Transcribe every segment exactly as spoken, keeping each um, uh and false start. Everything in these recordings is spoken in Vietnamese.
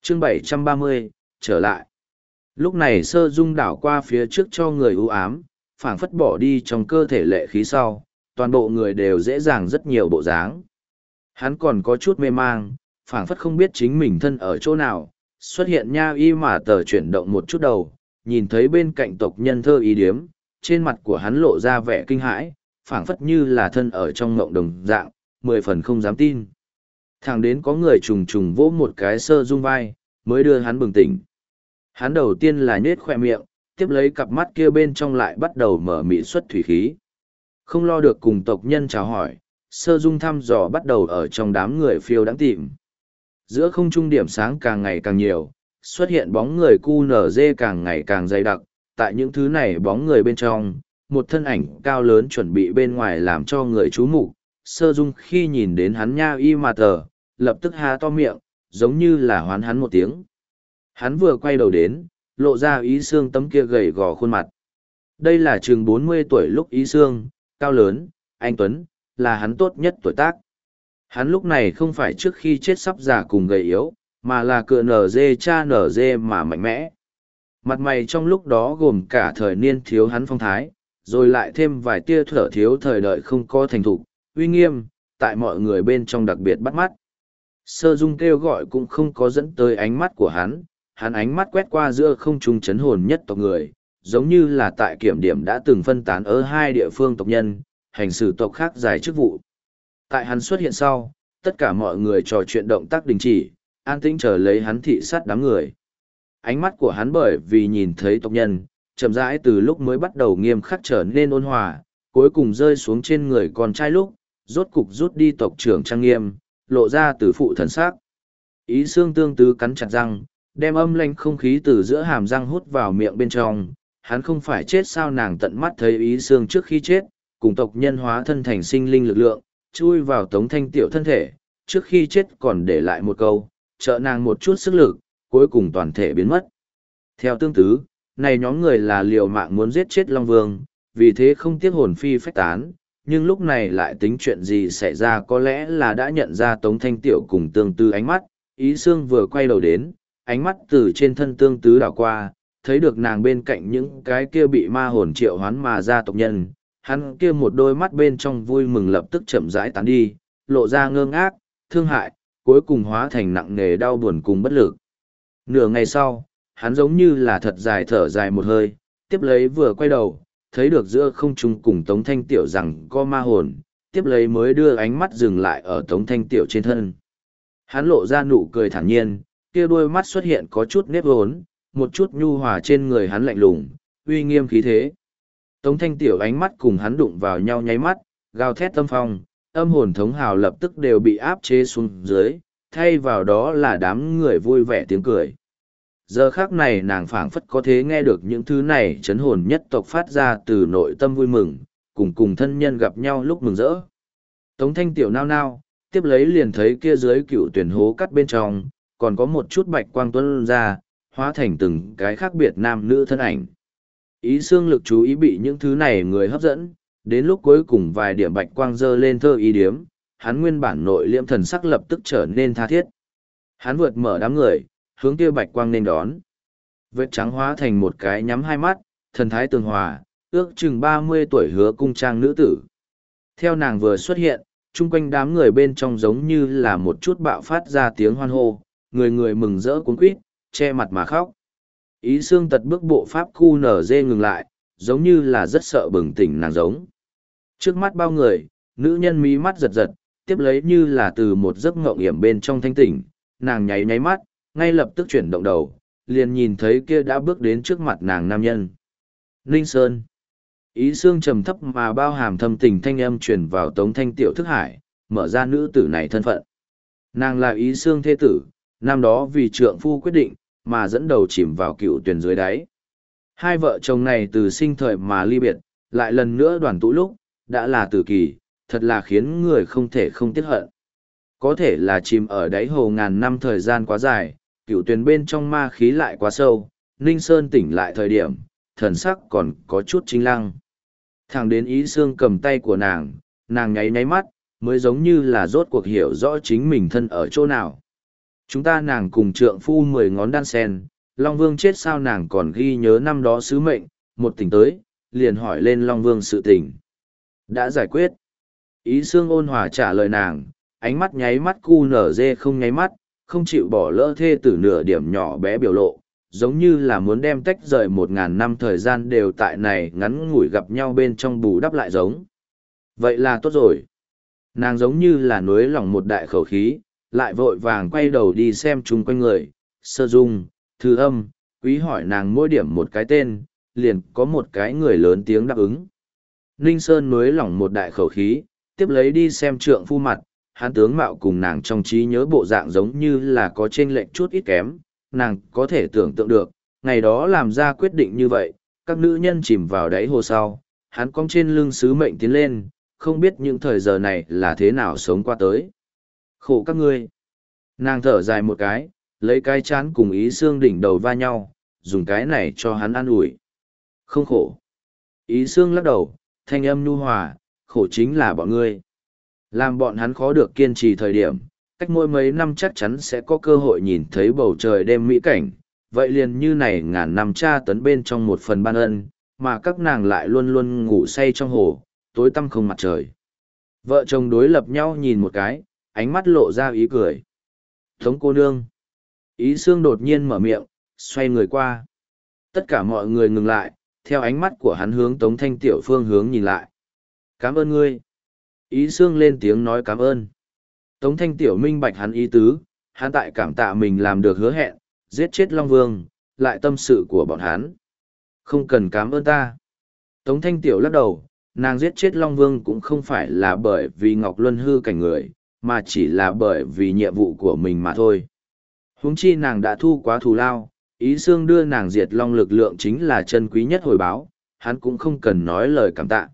chương bảy trăm ba mươi, trở lại. Lúc này sơ dung đảo qua phía trước cho người ưu ám, phảng phất bỏ đi trong cơ thể lệ khí sau, toàn bộ người đều dễ dàng rất nhiều bộ dáng. Hắn còn có chút mê mang, phảng phất không biết chính mình thân ở chỗ nào, xuất hiện nha y mà tờ chuyển động một chút đầu, nhìn thấy bên cạnh tộc nhân thơ ý điếm, trên mặt của hắn lộ ra vẻ kinh hãi, phảng phất như là thân ở trong ngộng đồng dạng, mười phần không dám tin. Thẳng đến có người trùng trùng vỗ một cái sơ dung vai, mới đưa hắn bừng tỉnh. Hắn đầu tiên là nhết khoe miệng, tiếp lấy cặp mắt kia bên trong lại bắt đầu mở mị xuất thủy khí. Không lo được cùng tộc nhân chào hỏi, sơ dung thăm dò bắt đầu ở trong đám người phiêu đáng tìm. Giữa không trung điểm sáng càng ngày càng nhiều, xuất hiện bóng người cu nở dê càng ngày càng dày đặc, tại những thứ này bóng người bên trong, một thân ảnh cao lớn chuẩn bị bên ngoài làm cho người chú mục. Sơ dung khi nhìn đến hắn nha y mà tờ, lập tức há to miệng, giống như là hoán hắn một tiếng. Hắn vừa quay đầu đến, lộ ra ý xương tấm kia gầy gò khuôn mặt. Đây là chừng bốn mươi tuổi lúc ý xương, cao lớn, anh Tuấn, là hắn tốt nhất tuổi tác. Hắn lúc này không phải trước khi chết sắp già cùng gầy yếu, mà là cựa nở dê cha nở dê mà mạnh mẽ. Mặt mày trong lúc đó gồm cả thời niên thiếu hắn phong thái, rồi lại thêm vài tia thở thiếu thời đợi không có thành thục, uy nghiêm, tại mọi người bên trong đặc biệt bắt mắt. Sơ dung kêu gọi cũng không có dẫn tới ánh mắt của hắn, hắn ánh mắt quét qua giữa không trung chấn hồn nhất tộc người, giống như là tại kiểm điểm đã từng phân tán ở hai địa phương tộc nhân, hành xử tộc khác giải chức vụ. Tại hắn xuất hiện sau, tất cả mọi người trò chuyện động tác đình chỉ, an tĩnh chờ lấy hắn thị sát đám người. Ánh mắt của hắn bởi vì nhìn thấy tộc nhân, chậm rãi từ lúc mới bắt đầu nghiêm khắc trở nên ôn hòa, cuối cùng rơi xuống trên người con trai lúc, rốt cục rút đi tộc trưởng trang nghiêm, lộ ra từ phụ thần sắc. Ý xương tương tứ cắn chặt răng, đem âm lanh không khí từ giữa hàm răng hút vào miệng bên trong. Hắn không phải chết sao nàng tận mắt thấy ý xương trước khi chết, cùng tộc nhân hóa thân thành sinh linh lực lượng, chui vào tống thanh tiểu thân thể, trước khi chết còn để lại một câu, trợ nàng một chút sức lực, cuối cùng toàn thể biến mất. Theo tương tứ, này nhóm người là liều mạng muốn giết chết Long Vương, vì thế không tiếc hồn phi phách tán, nhưng lúc này lại tính chuyện gì xảy ra có lẽ là đã nhận ra Tống Thanh Tiểu cùng tương tư ánh mắt, ý xương vừa quay đầu đến, ánh mắt từ trên thân tương tứ đảo qua, thấy được nàng bên cạnh những cái kia bị ma hồn triệu hoán mà ra tộc nhân, hắn kia một đôi mắt bên trong vui mừng lập tức chậm rãi tán đi, lộ ra ngơ ngác, thương hại, cuối cùng hóa thành nặng nề đau buồn cùng bất lực. Nửa ngày sau, hắn giống như là thật dài thở dài một hơi, tiếp lấy vừa quay đầu, thấy được giữa không trung cùng Tống Thanh Tiểu rằng có ma hồn, tiếp lấy mới đưa ánh mắt dừng lại ở Tống Thanh Tiểu trên thân. Hắn lộ ra nụ cười thản nhiên, kia đôi mắt xuất hiện có chút nếp hốn, một chút nhu hòa trên người hắn lạnh lùng, uy nghiêm khí thế. Tống Thanh Tiểu ánh mắt cùng hắn đụng vào nhau nháy mắt, gào thét tâm phong, âm hồn thống hào lập tức đều bị áp chế xuống dưới, thay vào đó là đám người vui vẻ tiếng cười. Giờ khác này nàng phảng phất có thể nghe được những thứ này chấn hồn nhất tộc phát ra từ nội tâm vui mừng, cùng cùng thân nhân gặp nhau lúc mừng rỡ. Tống Thanh Tiểu nao nao, tiếp lấy liền thấy kia dưới cựu tuyển hố cắt bên trong, còn có một chút bạch quang tuôn ra, hóa thành từng cái khác biệt nam nữ thân ảnh. Ý xương lực chú ý bị những thứ này người hấp dẫn, đến lúc cuối cùng vài điểm bạch quang dơ lên thơ ý điếm, hắn nguyên bản nội liễm thần sắc lập tức trở nên tha thiết. Hắn vượt mở đám người, hướng kia bạch quang nên đón. Vết trắng hóa thành một cái nhắm hai mắt, thần thái tường hòa, ước chừng ba mươi tuổi hứa cung trang nữ tử. Theo nàng vừa xuất hiện, chung quanh đám người bên trong giống như là một chút bạo phát ra tiếng hoan hô, người người mừng rỡ cuống quýt, che mặt mà khóc. Ý xương tật bước bộ pháp khu nở dê ngừng lại, giống như là rất sợ bừng tỉnh nàng giống. Trước mắt bao người, nữ nhân mí mắt giật giật, tiếp lấy như là từ một giấc ngộng hiểm bên trong thanh tỉnh, nàng nháy nháy mắt, ngay lập tức chuyển động đầu, liền nhìn thấy kia đã bước đến trước mặt nàng nam nhân. Ninh Sơn. Ý xương trầm thấp mà bao hàm thâm tình thanh âm truyền vào Tống Thanh Tiểu thức hải, mở ra nữ tử này thân phận. Nàng là ý xương thế tử, năm đó vì trượng phu quyết định, mà dẫn đầu chìm vào cựu tuyển dưới đáy. Hai vợ chồng này từ sinh thời mà ly biệt, lại lần nữa đoàn tụ lúc, đã là tử kỳ, thật là khiến người không thể không tiếc hận. Có thể là chìm ở đáy hồ ngàn năm thời gian quá dài, cựu tuyển bên trong ma khí lại quá sâu, Ninh Sơn tỉnh lại thời điểm, thần sắc còn có chút chính lăng. Thẳng đến ý xương cầm tay của nàng, nàng nháy nháy mắt, mới giống như là rốt cuộc hiểu rõ chính mình thân ở chỗ nào. Chúng ta nàng cùng trượng phu mười ngón đan sen, Long Vương chết sao nàng còn ghi nhớ năm đó sứ mệnh, một tỉnh tới, liền hỏi lên Long Vương sự tình. Đã giải quyết. Ý xương ôn hòa trả lời nàng, ánh mắt nháy mắt cu nở dê không nháy mắt, không chịu bỏ lỡ thê tử nửa điểm nhỏ bé biểu lộ, giống như là muốn đem tách rời một ngàn năm thời gian đều tại này ngắn ngủi gặp nhau bên trong bù đắp lại giống. Vậy là tốt rồi. Nàng giống như là nuối lòng một đại khẩu khí, lại vội vàng quay đầu đi xem chung quanh người, Sơ Dung, Thư Âm, Quý hỏi nàng mỗi điểm một cái tên, liền có một cái người lớn tiếng đáp ứng. Ninh Sơn nuối lòng một đại khẩu khí, tiếp lấy đi xem trượng phu mặt, hắn tướng mạo cùng nàng trong trí nhớ bộ dạng giống như là có chênh lệch chút ít kém, nàng có thể tưởng tượng được, ngày đó làm ra quyết định như vậy, các nữ nhân chìm vào đáy hồ sau, hắn cong trên lưng sứ mệnh tiến lên, không biết những thời giờ này là thế nào sống qua tới. Khổ các ngươi. Nàng thở dài một cái, lấy cái chán cùng ý xương đỉnh đầu va nhau, dùng cái này cho hắn an ủi. Không khổ. Ý xương lắc đầu, thanh âm nhu hòa, khổ chính là bọn ngươi. Làm bọn hắn khó được kiên trì thời điểm, cách mỗi mấy năm chắc chắn sẽ có cơ hội nhìn thấy bầu trời đêm mỹ cảnh, vậy liền như này ngàn năm tra tấn bên trong một phần ban ân, mà các nàng lại luôn luôn ngủ say trong hồ, tối tăm không mặt trời. Vợ chồng đối lập nhau nhìn một cái, ánh mắt lộ ra ý cười. Tống cô nương. Ý xương đột nhiên mở miệng, xoay người qua. Tất cả mọi người ngừng lại, theo ánh mắt của hắn hướng Tống Thanh Tiểu phương hướng nhìn lại. Cảm ơn ngươi. Ý xương lên tiếng nói cảm ơn. Tống Thanh Tiểu minh bạch hắn ý tứ, hắn tại cảm tạ mình làm được hứa hẹn, giết chết Long Vương, lại tâm sự của bọn hắn. Không cần cảm ơn ta. Tống Thanh Tiểu lắc đầu, nàng giết chết Long Vương cũng không phải là bởi vì Ngọc Luân hư cảnh người, mà chỉ là bởi vì nhiệm vụ của mình mà thôi. Huống chi nàng đã thu quá thù lao, ý xương đưa nàng diệt Long lực lượng chính là chân quý nhất hồi báo, hắn cũng không cần nói lời cảm tạ.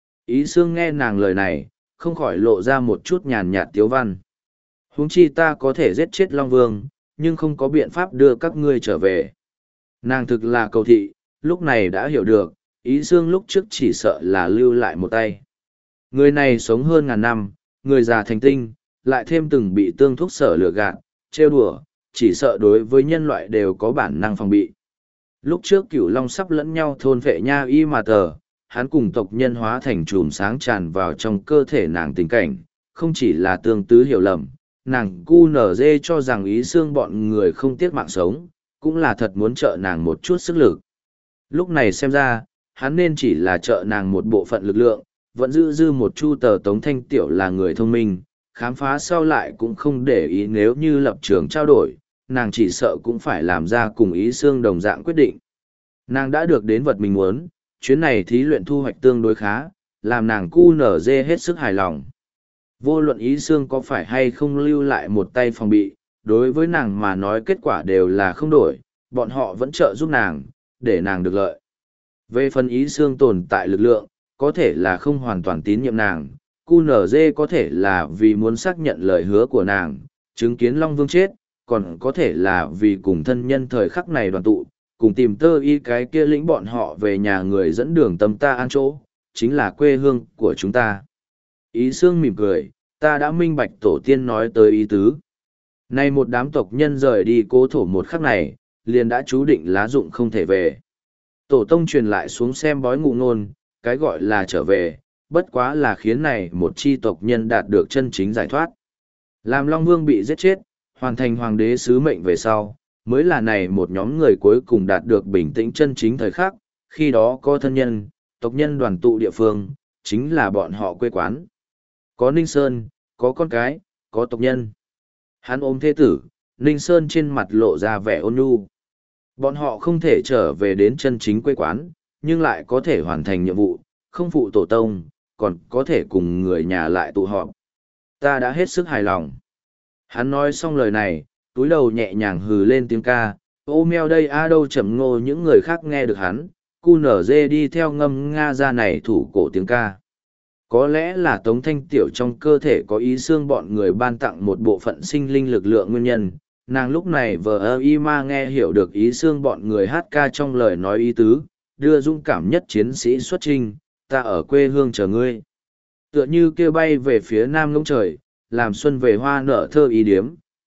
Ý xương nghe nàng lời này, không khỏi lộ ra một chút nhàn nhạt tiếu văn. Huống chi ta có thể giết chết Long Vương, nhưng không có biện pháp đưa các ngươi trở về. Nàng thực là cầu thị, lúc này đã hiểu được, ý xương lúc trước chỉ sợ là lưu lại một tay. Người này sống hơn ngàn năm, người già thành tinh, lại thêm từng bị tương thúc sở lừa gạt, trêu đùa, chỉ sợ đối với nhân loại đều có bản năng phòng bị. Lúc trước cửu long sắp lẫn nhau thôn vệ nha y mà tờ, hắn cùng tộc nhân hóa thành chùm sáng tràn vào trong cơ thể nàng tình cảnh, không chỉ là tương tứ hiểu lầm, nàng cu nở dê cho rằng ý xương bọn người không tiếc mạng sống, cũng là thật muốn trợ nàng một chút sức lực. Lúc này xem ra, hắn nên chỉ là trợ nàng một bộ phận lực lượng, vẫn giữ dư một chu tờ Tống Thanh Tiểu là người thông minh, khám phá sau lại cũng không để ý nếu như lập trường trao đổi, nàng chỉ sợ cũng phải làm ra cùng ý xương đồng dạng quyết định. Nàng đã được đến vật mình muốn, chuyến này thí luyện thu hoạch tương đối khá, làm nàng cu nở dê hết sức hài lòng. Vô luận ý xương có phải hay không lưu lại một tay phòng bị, đối với nàng mà nói kết quả đều là không đổi, bọn họ vẫn trợ giúp nàng, để nàng được lợi. Về phần ý xương tồn tại lực lượng, có thể là không hoàn toàn tín nhiệm nàng, cu nở dê có thể là vì muốn xác nhận lời hứa của nàng, chứng kiến Long Vương chết, còn có thể là vì cùng thân nhân thời khắc này đoàn tụ, cùng tìm tơ y cái kia lĩnh bọn họ về nhà người dẫn đường tâm ta an chỗ, chính là quê hương của chúng ta. Ý xương mỉm cười, ta đã minh bạch tổ tiên nói tới ý tứ. Nay một đám tộc nhân rời đi cố thổ một khắc này, liền đã chú định lá dụng không thể về. Tổ tông truyền lại xuống xem bói ngụ ngôn, cái gọi là trở về, bất quá là khiến này một chi tộc nhân đạt được chân chính giải thoát. Làm Long Vương bị giết chết, hoàn thành hoàng đế sứ mệnh về sau, mới là này một nhóm người cuối cùng đạt được bình tĩnh chân chính thời khắc, khi đó có thân nhân, tộc nhân đoàn tụ địa phương, chính là bọn họ quê quán. Có Ninh Sơn, có con cái, có tộc nhân. Hắn ôm thế tử, Ninh Sơn trên mặt lộ ra vẻ ôn nhu. Bọn họ không thể trở về đến chân chính quê quán, nhưng lại có thể hoàn thành nhiệm vụ, không phụ tổ tông, còn có thể cùng người nhà lại tụ họp. Ta đã hết sức hài lòng. Hắn nói xong lời này, túi đầu nhẹ nhàng hừ lên tiếng ca, ô meo đây a đâu chậm ngô những người khác nghe được hắn, cu nở dê đi theo ngâm nga ra này thủ cổ tiếng ca. Có lẽ là Tống Thanh Tiểu trong cơ thể có ý xương bọn người ban tặng một bộ phận sinh linh lực lượng nguyên nhân, nàng lúc này vờ ơ y ma nghe hiểu được ý xương bọn người hát ca trong lời nói ý tứ, đưa dũng cảm nhất chiến sĩ xuất trinh, ta ở quê hương chờ ngươi. Tựa như kêu bay về phía nam ngông trời, làm xuân về hoa nở thơ ý điếm,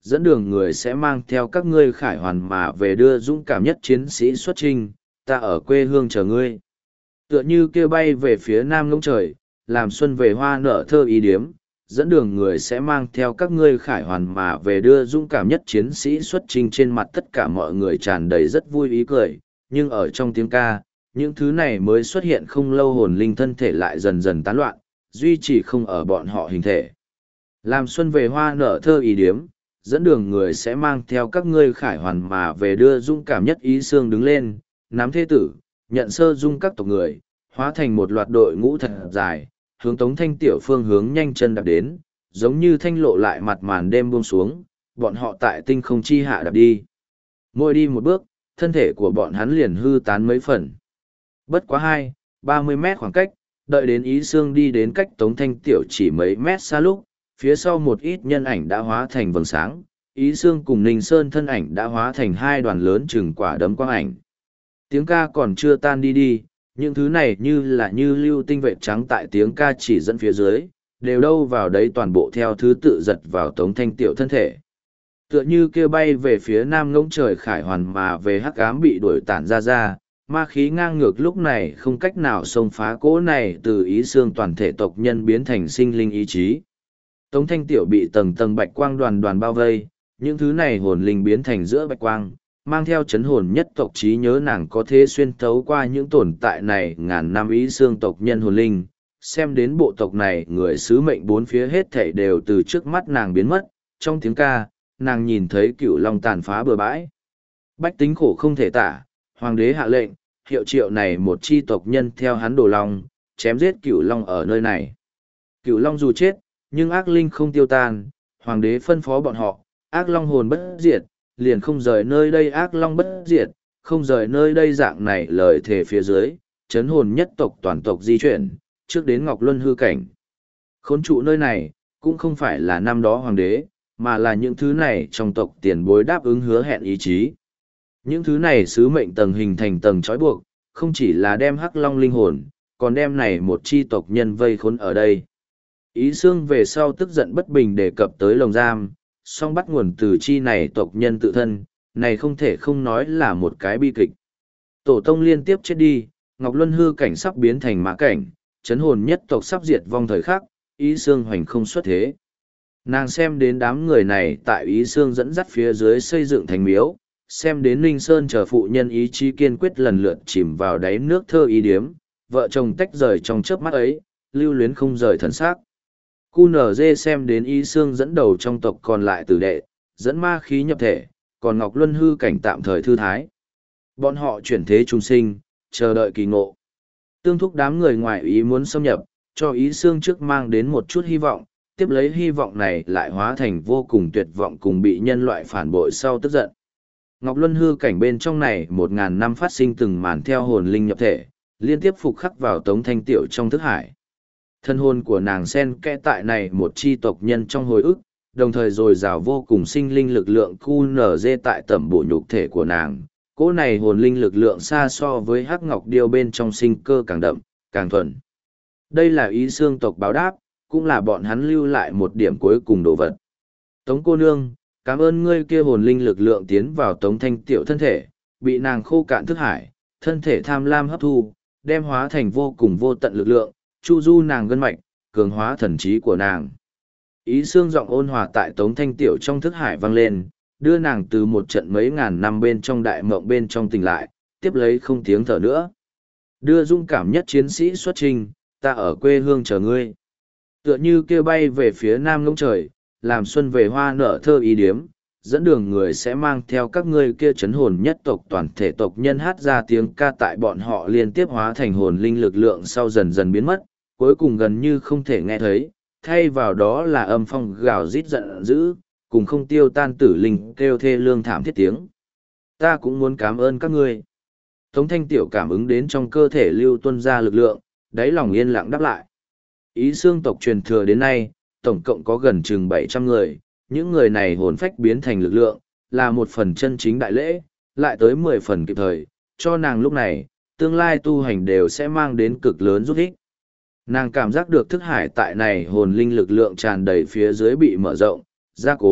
dẫn đường người sẽ mang theo các ngươi khải hoàn mà về đưa dũng cảm nhất chiến sĩ xuất chinh, ta ở quê hương chờ ngươi. Tựa như kêu bay về phía nam ngông trời, làm xuân về hoa nở thơ ý điếm, dẫn đường người sẽ mang theo các ngươi khải hoàn mà về đưa dũng cảm nhất chiến sĩ xuất chinh. Trên mặt tất cả mọi người tràn đầy rất vui ý cười, nhưng ở trong tiếng ca, những thứ này mới xuất hiện không lâu hồn linh thân thể lại dần dần tán loạn, duy trì không ở bọn họ hình thể. Làm xuân về hoa nở thơ ý điếm, dẫn đường người sẽ mang theo các ngươi khải hoàn mà về đưa dũng cảm nhất. Ý xương đứng lên, nắm thế tử, nhận sơ dung các tộc người, hóa thành một loạt đội ngũ thật dài, hướng Tống Thanh Tiểu phương hướng nhanh chân đạp đến, giống như thanh lộ lại mặt màn đêm buông xuống, bọn họ tại tinh không chi hạ đạp đi. Mỗi đi một bước, thân thể của bọn hắn liền hư tán mấy phần. Bất quá hai, ba mươi mét khoảng cách, đợi đến Ý Xương đi đến cách Tống Thanh Tiểu chỉ mấy mét xa lúc, phía sau một ít nhân ảnh đã hóa thành vầng sáng, Ý Xương cùng Ninh Sơn thân ảnh đã hóa thành hai đoàn lớn chừng quả đấm quang ảnh. Tiếng ca còn chưa tan đi đi, những thứ này như là như lưu tinh vệ trắng tại tiếng ca chỉ dẫn phía dưới, đều đâu vào đấy toàn bộ theo thứ tự giật vào Tống Thanh Tiểu thân thể. Tựa như kia bay về phía nam ngỗng trời khải hoàn mà về hắc ám bị đuổi tản ra ra, ma khí ngang ngược lúc này không cách nào xông phá cỗ này từ Ý Xương toàn thể tộc nhân biến thành sinh linh ý chí. Tống Thanh Tiểu bị tầng tầng bạch quang đoàn đoàn bao vây, những thứ này hồn linh biến thành giữa bạch quang, mang theo chấn hồn nhất tộc trí nhớ nàng có thể xuyên thấu qua những tồn tại này ngàn năm Ý Xương tộc nhân hồn linh, xem đến bộ tộc này người sứ mệnh bốn phía hết thảy đều từ trước mắt nàng biến mất. Trong tiếng ca, nàng nhìn thấy cựu long tàn phá bừa bãi. Bách tính khổ không thể tả, hoàng đế hạ lệnh, hiệu triệu này một chi tộc nhân theo hắn đồ long, chém giết cựu long ở nơi này. Cựu long dù chết, nhưng ác linh không tiêu tan, hoàng đế phân phó bọn họ, ác long hồn bất diệt, liền không rời nơi đây. Ác long bất diệt, không rời nơi đây dạng này lời thề phía dưới, chấn hồn nhất tộc toàn tộc di chuyển, trước đến Ngọc Luân hư cảnh. Khốn trụ nơi này, cũng không phải là năm đó hoàng đế, mà là những thứ này trong tộc tiền bối đáp ứng hứa hẹn ý chí. Những thứ này sứ mệnh tầng hình thành tầng trói buộc, không chỉ là đem hắc long linh hồn, còn đem này một chi tộc nhân vây khốn ở đây. Ý Xương về sau tức giận bất bình đề cập tới lồng giam, song bắt nguồn từ chi này tộc nhân tự thân, này không thể không nói là một cái bi kịch. Tổ tông liên tiếp chết đi, Ngọc Luân hư cảnh sắp biến thành mã cảnh, chấn hồn nhất tộc sắp diệt vong thời khắc, Ý Xương hoành không xuất thế. Nàng xem đến đám người này tại Ý Xương dẫn dắt phía dưới xây dựng thành miếu, xem đến Ninh Sơn chờ phụ nhân ý chí kiên quyết lần lượt chìm vào đáy nước thơ ý điếm, vợ chồng tách rời trong chớp mắt ấy, lưu luyến không rời thần sắc. Cu nở dê xem đến Ý Xương dẫn đầu trong tộc còn lại tử đệ, dẫn ma khí nhập thể, còn Ngọc Luân hư cảnh tạm thời thư thái. Bọn họ chuyển thế trung sinh, chờ đợi kỳ ngộ. Tương thúc đám người ngoài ý muốn xâm nhập, cho Ý Xương trước mang đến một chút hy vọng, tiếp lấy hy vọng này lại hóa thành vô cùng tuyệt vọng cùng bị nhân loại phản bội sau tức giận. Ngọc Luân hư cảnh bên trong này một ngàn năm phát sinh từng màn theo hồn linh nhập thể, liên tiếp phục khắc vào Tống Thanh Tiểu trong thức hải. Thân hồn của nàng sen kẽ tại này một chi tộc nhân trong hồi ức, đồng thời dồi dào vô cùng sinh linh lực lượng cu nở dê tại tẩm bổ nhục thể của nàng. Cỗ này hồn linh lực lượng xa so với hắc ngọc điêu bên trong sinh cơ càng đậm, càng thuần. Đây là Ý Xương tộc báo đáp, cũng là bọn hắn lưu lại một điểm cuối cùng đồ vật. Tống cô nương, cảm ơn ngươi kia hồn linh lực lượng tiến vào Tống Thanh Tiểu thân thể, bị nàng khô cạn thức hải, thân thể tham lam hấp thu, đem hóa thành vô cùng vô tận lực lượng, chu du nàng gân mạch, cường hóa thần trí của nàng. Ý Xương giọng ôn hòa tại Tống Thanh Tiểu trong thức hải vang lên, đưa nàng từ một trận mấy ngàn năm bên trong đại mộng bên trong tỉnh lại, tiếp lấy không tiếng thở nữa. Đưa dung cảm nhất chiến sĩ xuất trình, ta ở quê hương chờ ngươi. Tựa như kêu bay về phía nam ngông trời, làm xuân về hoa nở thơ ý điếm, dẫn đường người sẽ mang theo các ngươi kia chấn hồn nhất tộc toàn thể tộc nhân hát ra tiếng ca tại bọn họ liên tiếp hóa thành hồn linh lực lượng sau dần dần biến mất, cuối cùng gần như không thể nghe thấy, thay vào đó là âm phong gào rít giận dữ, cùng không tiêu tan tử linh kêu thê lương thảm thiết tiếng. Ta cũng muốn cảm ơn các ngươi. Tống Thanh Tiểu cảm ứng đến trong cơ thể lưu tuân ra lực lượng, đáy lòng yên lặng đáp lại. Ý Xương tộc truyền thừa đến nay, tổng cộng có gần chừng bảy trăm người, những người này hồn phách biến thành lực lượng, là một phần chân chính đại lễ, lại tới mười phần kịp thời, cho nàng lúc này, tương lai tu hành đều sẽ mang đến cực lớn giúp ích. Nàng cảm giác được thức hải tại này hồn linh lực lượng tràn đầy phía dưới bị mở rộng, gia cố,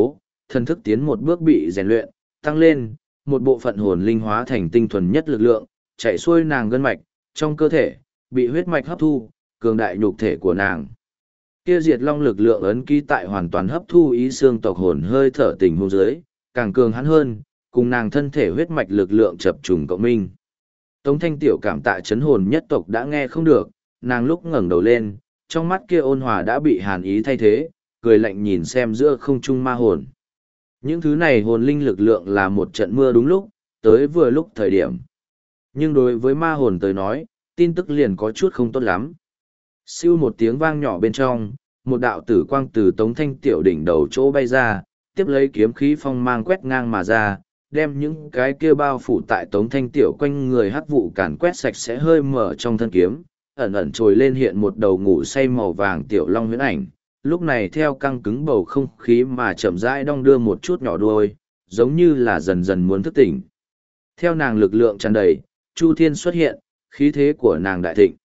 thần thức tiến một bước bị rèn luyện, tăng lên, một bộ phận hồn linh hóa thành tinh thuần nhất lực lượng, chạy xuôi nàng gân mạch, trong cơ thể, bị huyết mạch hấp thu, cường đại nhục thể của nàng. Kia diệt long lực lượng ấn ký tại hoàn toàn hấp thu ý xương tộc hồn hơi thở tình hôn dưới, càng cường hắn hơn, cùng nàng thân thể huyết mạch lực lượng chập trùng cộng minh. Tống Thanh Tiểu cảm tạ chấn hồn nhất tộc đã nghe không được, nàng lúc ngẩng đầu lên, trong mắt kia ôn hòa đã bị hàn ý thay thế, cười lạnh nhìn xem giữa không trung ma hồn. Những thứ này hồn linh lực lượng là một trận mưa đúng lúc, tới vừa lúc thời điểm. Nhưng đối với ma hồn tới nói, tin tức liền có chút không tốt lắm. Siêu một tiếng vang nhỏ bên trong, một đạo tử quang từ Tống Thanh Tiểu đỉnh đầu chỗ bay ra, tiếp lấy kiếm khí phong mang quét ngang mà ra, đem những cái kia bao phủ tại Tống Thanh Tiểu quanh người hắc vụ càn quét sạch sẽ hơi mở trong thân kiếm, ẩn ẩn trồi lên hiện một đầu ngủ say màu vàng tiểu long huyễn ảnh, lúc này theo căng cứng bầu không khí mà chậm rãi đong đưa một chút nhỏ đuôi, giống như là dần dần muốn thức tỉnh. Theo nàng lực lượng tràn đầy, Chu Thiên xuất hiện, khí thế của nàng đại thịnh.